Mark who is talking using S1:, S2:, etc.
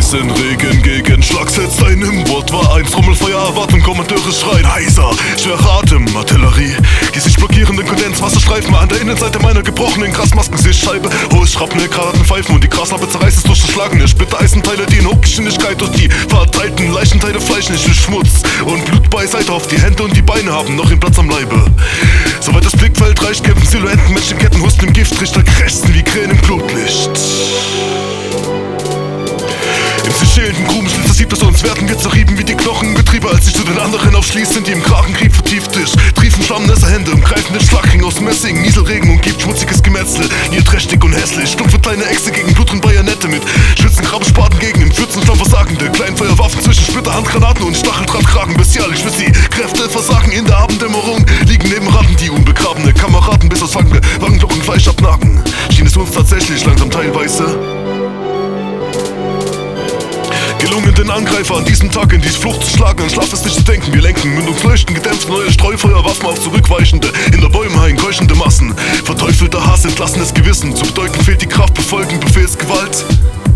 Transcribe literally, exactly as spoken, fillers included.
S1: Schießen, Regen gegen Schlag setzt ein. Im Wort war ein Trommelfeuer, Erwartung, Kommandeure schreien. Heiser, schwerer Atem, Artillerie. Die sich blockierenden Kondenswasserstreifen an der Innenseite meiner gebrochenen Grasmasken-Sichtscheibe. Hohes Schrapnell, Granaten pfeifen und die Graslappe zerreißt es durch geschlagene Splitter-Eisenteile, die in Hochgeschwindigkeit durch die verteilten Leichenteile Fleisch nicht durch Schmutz und Blut beiseite auf die Hände und die Beine haben noch den Platz am Leibe. Soweit das Blickfeld reicht, kämpfen Silhouetten, Menschenketten, Husten im Gifttrichter, krächzen wie Krähen im Blutlicht. Im sich schälenden Grubenschlitzer sieht es uns, werden wir zerrieben wie die Knochengetriebe, als ich zu den anderen aufschließen, die im Kragenkrieg vertieft ist. Triefen schlammnässe Hände im greifenden Schlagring aus Messing, Nieselregen und gibt schmutziges Gemetzel, niederträchtig und hässlich. Stumpfe kleine Echse gegen Blut und Bajonette mit Schützenkrabenspaten gegen im Pfützenschlamm versagende Kleinfeuerwaffen zwischen Splitterhandgranaten und Stacheldrahtkragen bestialisch, bis die Kräfte versagen. In der Abenddämmerung liegen neben Ratten die unbegrabene Kameraden, bis aus Wangen, Wangenknochen Fleisch abnagen. Schien es uns tatsächlich langsam teilweise gelungen, den Angreifer an diesem Tag in die Flucht zu schlagen. An Schlaf ist nicht zu denken, wir lenken Mündungsleuchten gedämpft, neue Streufeuerwaffen auf zurückweichende, in der Bäume hain keuchende Massen. Verteufelter Hass, entlassenes Gewissen, zu bedeuten fehlt die Kraft, befolgen Befehlsgewalt.